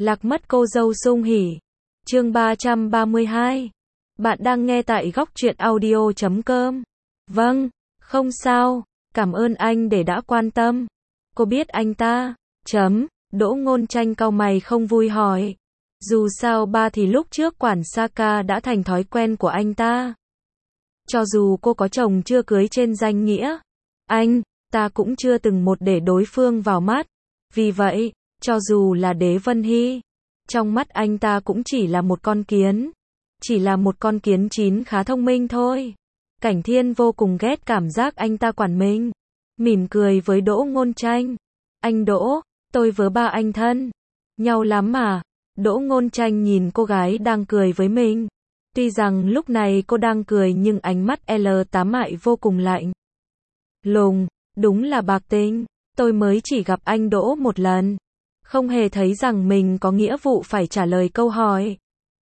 Lạc mất cô dâu sung hỉ. Chương 332. Bạn đang nghe tại góc truyện audio.com. Vâng, không sao, cảm ơn anh để đã quan tâm. Cô biết anh ta? Đỗ Ngôn Tranh cau mày không vui hỏi. Dù sao ba thì lúc trước quản Saka đã thành thói quen của anh ta. Cho dù cô có chồng chưa cưới trên danh nghĩa, anh ta cũng chưa từng một để đối phương vào mắt. Vì vậy, cho dù là Đế Vân Hy, trong mắt anh ta cũng chỉ là một con kiến. Chỉ là một con kiến chín khá thông minh thôi. Cảnh Thiên vô cùng ghét cảm giác anh ta quản mình. Mỉm cười với Đỗ Ngôn Tranh. Anh Đỗ, tôi với ba anh thân nhau lắm mà. Đỗ Ngôn Tranh nhìn cô gái đang cười với mình. Tuy rằng lúc này cô đang cười nhưng ánh mắt L8 mại vô cùng lạnh lùng, đúng là bạc tình. Tôi mới chỉ gặp anh Đỗ một lần, không hề thấy rằng mình có nghĩa vụ phải trả lời câu hỏi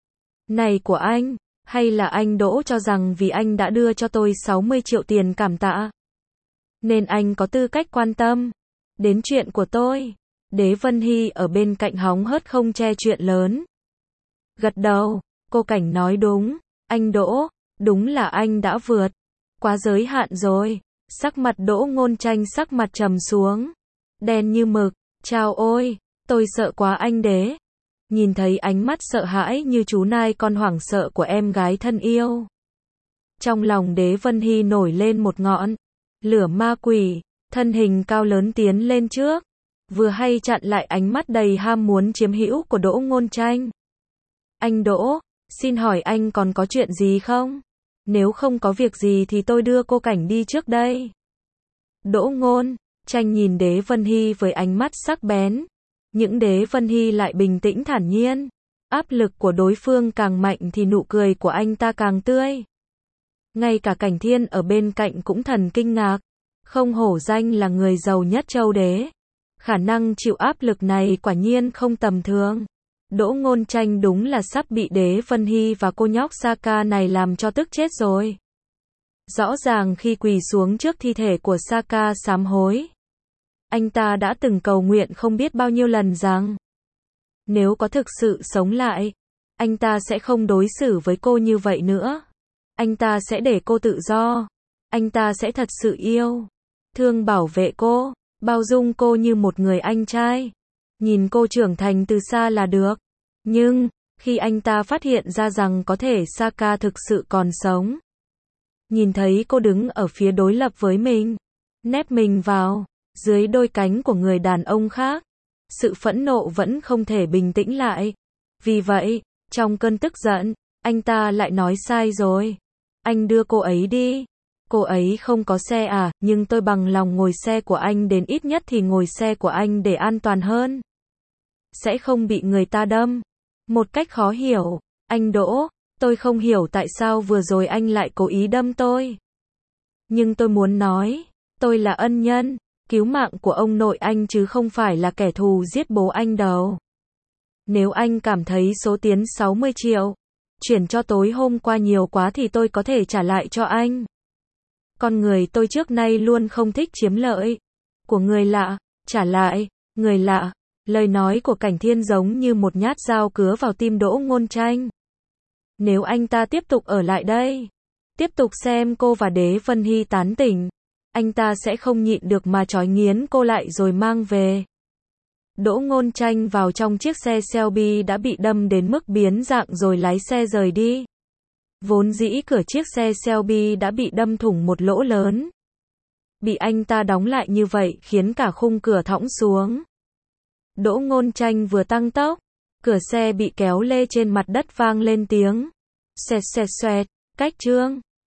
này của anh, hay là anh Đỗ cho rằng vì anh đã đưa cho tôi 60 triệu tiền cảm tạ, nên anh có tư cách quan tâm đến chuyện của tôi. Đế Vân Hy ở bên cạnh hóng hớt không che chuyện lớn. Gật đầu, cô Cảnh nói đúng, anh Đỗ, đúng là anh đã vượt quá giới hạn rồi. Sắc mặt Đỗ Ngôn Tranh sắc mặt trầm xuống, đen như mực. Chao ôi, tôi sợ quá anh Đế. Nhìn thấy ánh mắt sợ hãi như chú nai con hoảng sợ của em gái thân yêu, trong lòng Đế Vân Hy nổi lên một ngọn lửa ma quỷ, thân hình cao lớn tiến lên trước, vừa hay chặn lại ánh mắt đầy ham muốn chiếm hữu của Đỗ Ngôn Tranh. Anh Đỗ, xin hỏi anh còn có chuyện gì không? Nếu không có việc gì thì tôi đưa cô Cảnh đi trước đây. Đỗ Ngôn Tranh nhìn Đế Vân Hy với ánh mắt sắc bén. Những Đế Vân Hy lại bình tĩnh thản nhiên. Áp lực của đối phương càng mạnh thì nụ cười của anh ta càng tươi. Ngay cả Cảnh Thiên ở bên cạnh cũng thần kinh ngạc. Không hổ danh là người giàu nhất châu Đế. Khả năng chịu áp lực này quả nhiên không tầm thường. Đỗ Ngôn Tranh đúng là sắp bị Đế Vân Hy và cô nhóc Saka này làm cho tức chết rồi. Rõ ràng khi quỳ xuống trước thi thể của Saka sám hối, anh ta đã từng cầu nguyện không biết bao nhiêu lần rằng nếu có thực sự sống lại, anh ta sẽ không đối xử với cô như vậy nữa. Anh ta sẽ để cô tự do. Anh ta sẽ thật sự yêu thương bảo vệ cô, bao dung cô như một người anh trai. Nhìn cô trưởng thành từ xa là được. Nhưng, khi anh ta phát hiện ra rằng có thể Saka thực sự còn sống, nhìn thấy cô đứng ở phía đối lập với mình, nép mình vào dưới đôi cánh của người đàn ông khác, sự phẫn nộ vẫn không thể bình tĩnh lại. Vì vậy, trong cơn tức giận, anh ta lại nói sai rồi. Anh đưa cô ấy đi. Cô ấy không có xe à, nhưng tôi bằng lòng ngồi xe của anh, đến ít nhất thì ngồi xe của anh để an toàn hơn. Sẽ không bị người ta đâm. Một cách khó hiểu. Anh Đỗ, tôi không hiểu tại sao vừa rồi anh lại cố ý đâm tôi. Nhưng tôi muốn nói, tôi là ân nhân cứu mạng của ông nội anh chứ không phải là kẻ thù giết bố anh đâu. Nếu anh cảm thấy số tiền 60 triệu chuyển cho tối hôm qua nhiều quá thì tôi có thể trả lại cho anh. Con người tôi trước nay luôn không thích chiếm lợi của người lạ. Trả lại người lạ. Lời nói của Cảnh Thiên giống như một nhát dao cứa vào tim Đỗ Ngôn Tranh. Nếu anh ta tiếp tục ở lại đây, tiếp tục xem cô và Đế Vân Hy tán tỉnh, anh ta sẽ không nhịn được mà trói nghiến cô lại rồi mang về. Đỗ Ngôn Tranh vào trong chiếc xe Shelby đã bị đâm đến mức biến dạng rồi lái xe rời đi. Vốn dĩ cửa chiếc xe Shelby đã bị đâm thủng một lỗ lớn. Bị anh ta đóng lại như vậy khiến cả khung cửa thõng xuống. Đỗ Ngôn Tranh vừa tăng tốc, cửa xe bị kéo lê trên mặt đất vang lên tiếng xoẹt xoẹt xoẹt. Cách chương